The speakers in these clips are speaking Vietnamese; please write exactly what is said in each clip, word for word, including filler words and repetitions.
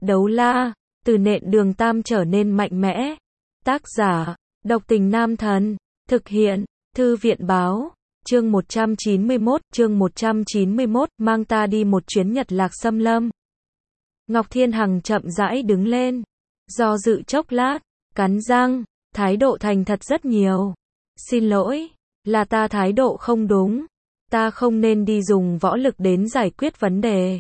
Đấu la, từ nện đường tam trở nên mạnh mẽ. Tác giả, độc tình nam thần. Thực hiện, thư viện báo. Chương một trăm chín mươi mốt, chương một trăm chín mươi mốt, mang ta đi một chuyến Nhật Lạc Xâm Lâm. Ngọc Thiên Hằng chậm rãi đứng lên, do dự chốc lát, cắn răng, thái độ thành thật rất nhiều. Xin lỗi, là ta thái độ không đúng, ta không nên đi dùng võ lực đến giải quyết vấn đề.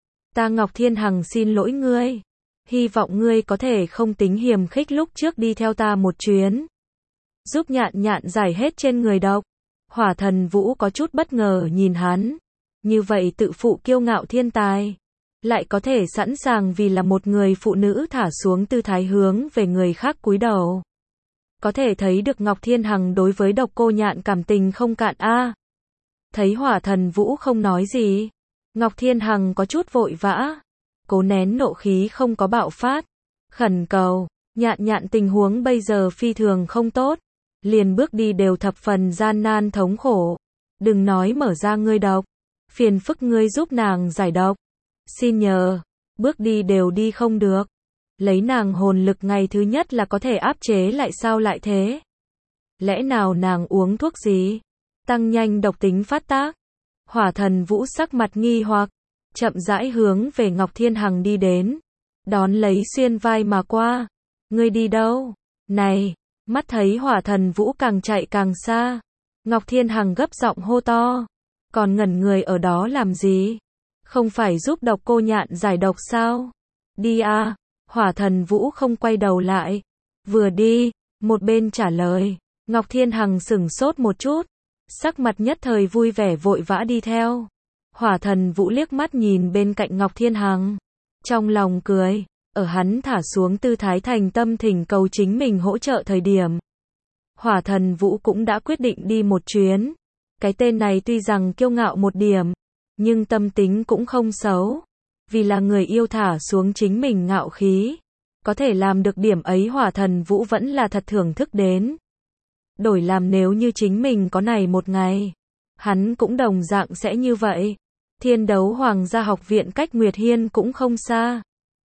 Ta Ngọc Thiên Hằng xin lỗi ngươi, hy vọng ngươi có thể không tính hiềm khích lúc trước đi theo ta một chuyến. Giúp nhạn nhạn giải hết trên người độc. Hỏa Thần Vũ có chút bất ngờ nhìn hắn, như vậy tự phụ kiêu ngạo thiên tài, lại có thể sẵn sàng vì là một người phụ nữ thả xuống tư thái hướng về người khác cúi đầu. Có thể thấy được Ngọc Thiên Hằng đối với độc cô nhạn cảm tình không cạn a. À. Thấy Hỏa Thần Vũ không nói gì, Ngọc Thiên Hằng có chút vội vã, cố nén nộ khí không có bạo phát, khẩn cầu, nhạn nhạn tình huống bây giờ phi thường không tốt, liền bước đi đều thập phần gian nan thống khổ, đừng nói mở ra ngươi độc, phiền phức ngươi giúp nàng giải độc, xin nhờ, bước đi đều đi không được, lấy nàng hồn lực ngày thứ nhất là có thể áp chế lại sao lại thế? Lẽ nào nàng uống thuốc gì? Tăng nhanh độc tính phát tác. Hỏa Thần Vũ sắc mặt nghi hoặc, chậm rãi hướng về Ngọc Thiên Hằng đi đến, đón lấy xuyên vai mà qua. Ngươi đi đâu? Này! Mắt thấy Hỏa Thần Vũ càng chạy càng xa, Ngọc Thiên Hằng gấp giọng hô to, còn ngẩn người ở đó làm gì? Không phải giúp độc cô nhạn giải độc sao? Đi à! Hỏa Thần Vũ không quay đầu lại, vừa đi, một bên trả lời. Ngọc Thiên Hằng sửng sốt một chút, sắc mặt nhất thời vui vẻ vội vã đi theo. Hỏa Thần Vũ liếc mắt nhìn bên cạnh Ngọc Thiên Hằng, trong lòng cười. Ở hắn thả xuống tư thái thành tâm thỉnh cầu chính mình hỗ trợ thời điểm, Hỏa Thần Vũ cũng đã quyết định đi một chuyến. Cái tên này tuy rằng kiêu ngạo một điểm, nhưng tâm tính cũng không xấu, vì là người yêu thả xuống chính mình ngạo khí, có thể làm được điểm ấy Hỏa Thần Vũ vẫn là thật thưởng thức đến. Đổi làm nếu như chính mình có này một ngày, hắn cũng đồng dạng sẽ như vậy. Thiên Đấu Hoàng gia học viện cách Nguyệt Hiên cũng không xa.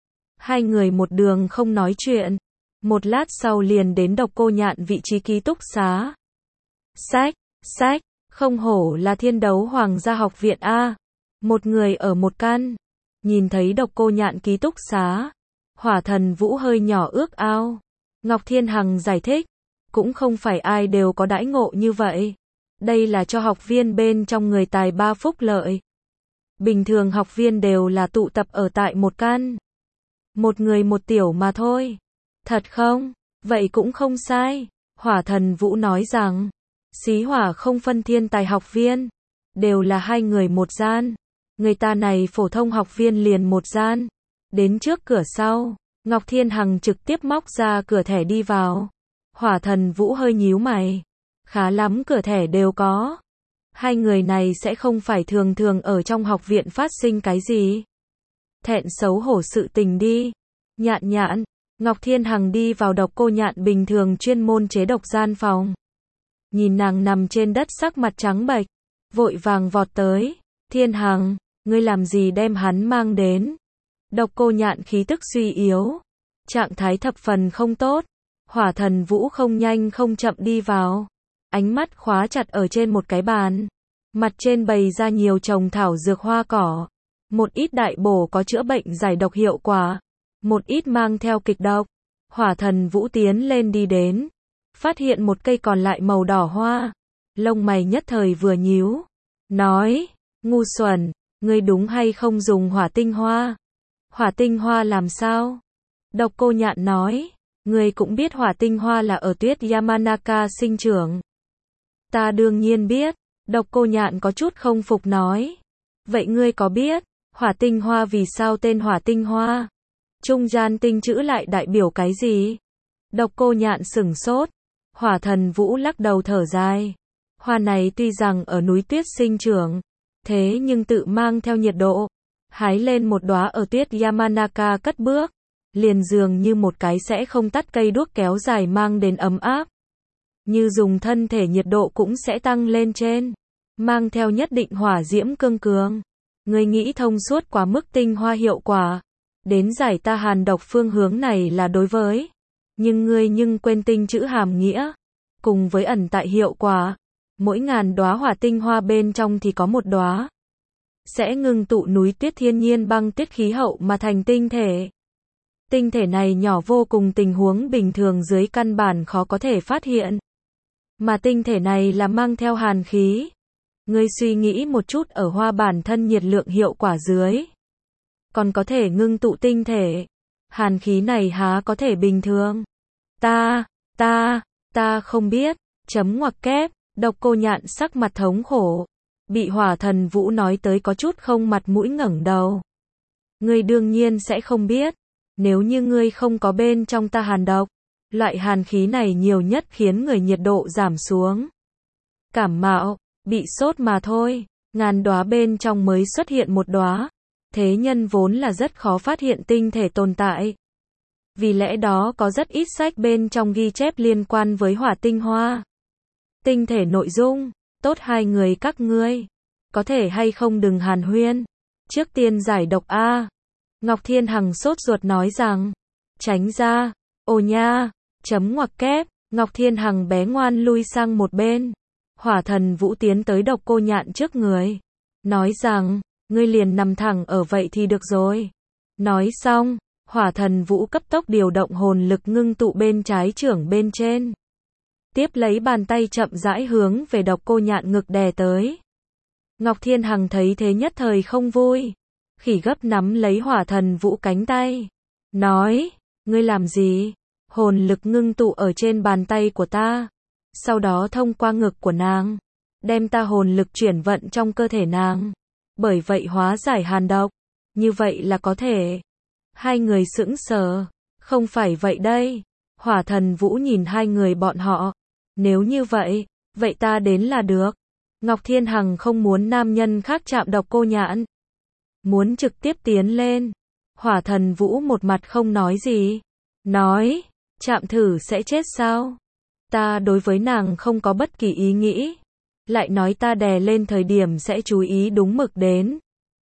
Hai người một đường không nói chuyện, một lát sau liền đến độc cô nhạn vị trí ký túc xá. Sách, sách, không hổ là Thiên Đấu Hoàng gia học viện a, một người ở một căn. Nhìn thấy độc cô nhạn ký túc xá, Hỏa Thần Vũ hơi nhỏ ước ao. Ngọc Thiên Hằng giải thích, cũng không phải ai đều có đãi ngộ như vậy. Đây là cho học viên bên trong người tài ba phúc lợi. Bình thường học viên đều là tụ tập ở tại một căn. Một người một tiểu mà thôi. Thật không? Vậy cũng không sai. Hỏa Thần Vũ nói rằng, xí hỏa không phân thiên tài học viên, đều là hai người một gian. Người ta này phổ thông học viên liền một gian. Đến trước cửa sau, Ngọc Thiên Hằng trực tiếp móc ra cửa thẻ đi vào. Hỏa Thần Vũ hơi nhíu mày. Khá lắm cửa thẻ đều có. Hai người này sẽ không phải thường thường ở trong học viện phát sinh cái gì? Thẹn xấu hổ sự tình đi. Nhạn nhạn, Ngọc Thiên Hằng đi vào độc cô nhạn bình thường chuyên môn chế độc gian phòng. Nhìn nàng nằm trên đất sắc mặt trắng bệch, vội vàng vọt tới. Thiên Hằng, ngươi làm gì đem hắn mang đến? Độc cô nhạn khí tức suy yếu, trạng thái thập phần không tốt. Hỏa Thần Vũ không nhanh không chậm đi vào, ánh mắt khóa chặt ở trên một cái bàn. Mặt trên bày ra nhiều trồng thảo dược hoa cỏ, một ít đại bổ có chữa bệnh giải độc hiệu quả, một ít mang theo kịch độc. Hỏa Thần Vũ tiến lên đi đến, phát hiện một cây còn lại màu đỏ hoa, lông mày nhất thời vừa nhíu, nói, ngu xuẩn, ngươi đúng hay không dùng hỏa tinh hoa? Hỏa tinh hoa làm sao? Độc cô nhạn nói, ngươi cũng biết hỏa tinh hoa là ở tuyết Yamanaka sinh trưởng. Ta đương nhiên biết. Độc cô nhạn có chút không phục nói. Vậy ngươi có biết, hỏa tinh hoa vì sao tên hỏa tinh hoa? Trung gian tinh chữ lại đại biểu cái gì? Độc cô nhạn sửng sốt. Hỏa Thần Vũ lắc đầu thở dài. Hoa này tuy rằng ở núi tuyết sinh trưởng, thế nhưng tự mang theo nhiệt độ. Hái lên một đóa ở tuyết Yamanaka cất bước, liền dường như một cái sẽ không tắt cây đuốc kéo dài mang đến ấm áp. Như dùng thân thể nhiệt độ cũng sẽ tăng lên trên, mang theo nhất định hỏa diễm cương cường. Ngươi nghĩ thông suốt quá mức tinh hoa hiệu quả. Đến giải ta hàn độc phương hướng này là đối với. Nhưng ngươi nhưng quên tinh chữ hàm nghĩa. Cùng với ẩn tại hiệu quả. Mỗi ngàn đóa hỏa tinh hoa bên trong thì có một đóa. Sẽ ngưng tụ núi tuyết thiên nhiên băng tuyết khí hậu mà thành tinh thể. Tinh thể này nhỏ vô cùng, tình huống bình thường dưới căn bản khó có thể phát hiện. Mà tinh thể này là mang theo hàn khí. Ngươi suy nghĩ một chút, ở hoa bản thân nhiệt lượng hiệu quả dưới. Còn có thể ngưng tụ tinh thể. Hàn khí này há có thể bình thường. Ta, ta, ta không biết. Chấm ngoặc kép, Độc Cô Nhạn sắc mặt thống khổ. Bị Hỏa Thần Vũ nói tới có chút không mặt mũi ngẩng đầu. Ngươi đương nhiên sẽ không biết. Nếu như ngươi không có bên trong ta hàn độc. Loại hàn khí này nhiều nhất khiến người nhiệt độ giảm xuống. Cảm mạo, bị sốt mà thôi. Ngàn đóa bên trong mới xuất hiện một đóa. Thế nhân vốn là rất khó phát hiện tinh thể tồn tại. Vì lẽ đó có rất ít sách bên trong ghi chép liên quan với hỏa tinh hoa. Tinh thể nội dung, tốt hai người các ngươi. Có thể hay không đừng hàn huyên. Trước tiên giải độc A. Ngọc Thiên Hằng sốt ruột nói rằng. Tránh ra. Ồ nha. Chấm ngoặc kép. Ngọc Thiên Hằng bé ngoan lui sang một bên. Hỏa Thần Vũ tiến tới Độc Cô Nhạn trước người. Nói rằng. Ngươi liền nằm thẳng ở vậy thì được rồi. Nói xong. Hỏa Thần Vũ cấp tốc điều động hồn lực ngưng tụ bên trái chưởng bên trên. Tiếp lấy bàn tay chậm rãi hướng về Độc Cô Nhạn ngực đè tới. Ngọc Thiên Hằng thấy thế nhất thời không vui. Khỉ gấp nắm lấy Hỏa Thần Vũ cánh tay. Nói, ngươi làm gì? Hồn lực ngưng tụ ở trên bàn tay của ta. Sau đó thông qua ngực của nàng. Đem ta hồn lực chuyển vận trong cơ thể nàng. Bởi vậy hóa giải hàn độc. Như vậy là có thể. Hai người sững sờ. Không phải vậy đây. Hỏa Thần Vũ nhìn hai người bọn họ. Nếu như vậy, vậy ta đến là được. Ngọc Thiên Hằng không muốn nam nhân khác chạm Độc Cô Nhạn. Muốn trực tiếp tiến lên. Hỏa Thần Vũ một mặt không nói gì. Nói, chạm thử sẽ chết sao? Ta đối với nàng không có bất kỳ ý nghĩ. Lại nói ta đè lên thời điểm sẽ chú ý đúng mực đến.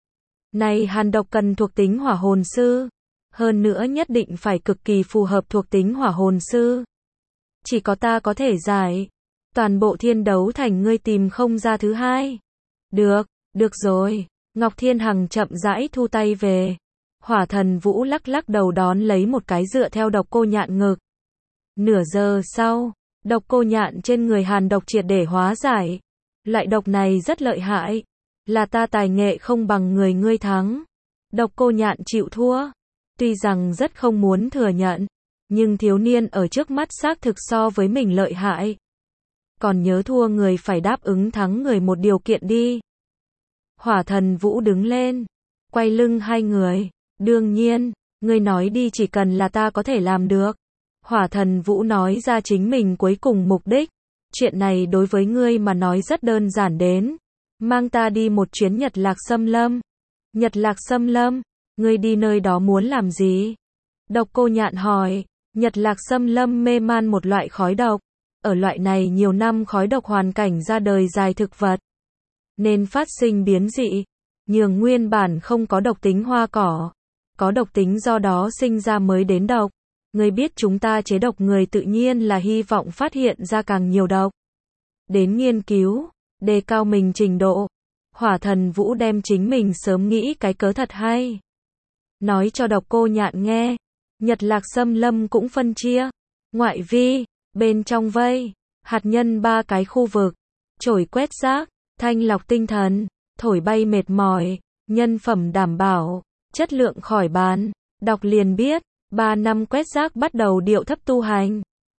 Này hàn độc cần thuộc tính hỏa hồn sư. Hơn nữa nhất định phải cực kỳ phù hợp thuộc tính hỏa hồn sư. Chỉ có ta có thể giải. Toàn bộ thiên đấu thành ngươi tìm không ra thứ hai. Được, được rồi. Ngọc Thiên Hằng chậm rãi thu tay về. Hỏa Thần Vũ lắc lắc đầu đón lấy một cái dựa theo Độc Cô Nhạn ngực. Nửa giờ sau, Độc Cô Nhạn trên người hàn độc triệt để hóa giải. Loại độc này rất lợi hại. Là ta tài nghệ không bằng người ngươi thắng. Độc Cô Nhạn chịu thua. Tuy rằng rất không muốn thừa nhận. Nhưng thiếu niên ở trước mắt xác thực so với mình lợi hại. Còn nhớ thua người phải đáp ứng thắng người một điều kiện đi. Hỏa Thần Vũ đứng lên. Quay lưng hai người. Đương nhiên, ngươi nói đi, chỉ cần là ta có thể làm được. Hỏa Thần Vũ nói ra chính mình cuối cùng mục đích. Chuyện này đối với ngươi mà nói rất đơn giản đến. Mang ta đi một chuyến Nhật Lạc Xâm Lâm. Nhật Lạc Xâm Lâm, ngươi đi nơi đó muốn làm gì? Độc Cô Nhạn hỏi. Nhật Lạc Xâm Lâm mê man một loại khói độc. Ở loại này nhiều năm khói độc hoàn cảnh ra đời dài thực vật. Nên phát sinh biến dị. Nhường nguyên bản không có độc tính hoa cỏ. Có độc tính do đó sinh ra mới đến độc. Ngươi biết chúng ta chế độc người tự nhiên là hy vọng phát hiện ra càng nhiều độc. Đến nghiên cứu, đề cao mình trình độ. Hỏa Thần Vũ đem chính mình sớm nghĩ cái cớ thật hay. Nói cho Độc Cô Nhạn nghe. Nhật Lạc Xâm Lâm cũng phân chia. Ngoại vi, bên trong vây, hạt nhân ba cái khu vực. Chổi quét rác, thanh lọc tinh thần, thổi bay mệt mỏi, nhân phẩm đảm bảo, chất lượng khỏi bàn. Đọc liền biết, ba năm quét rác bắt đầu điệu thấp tu hành.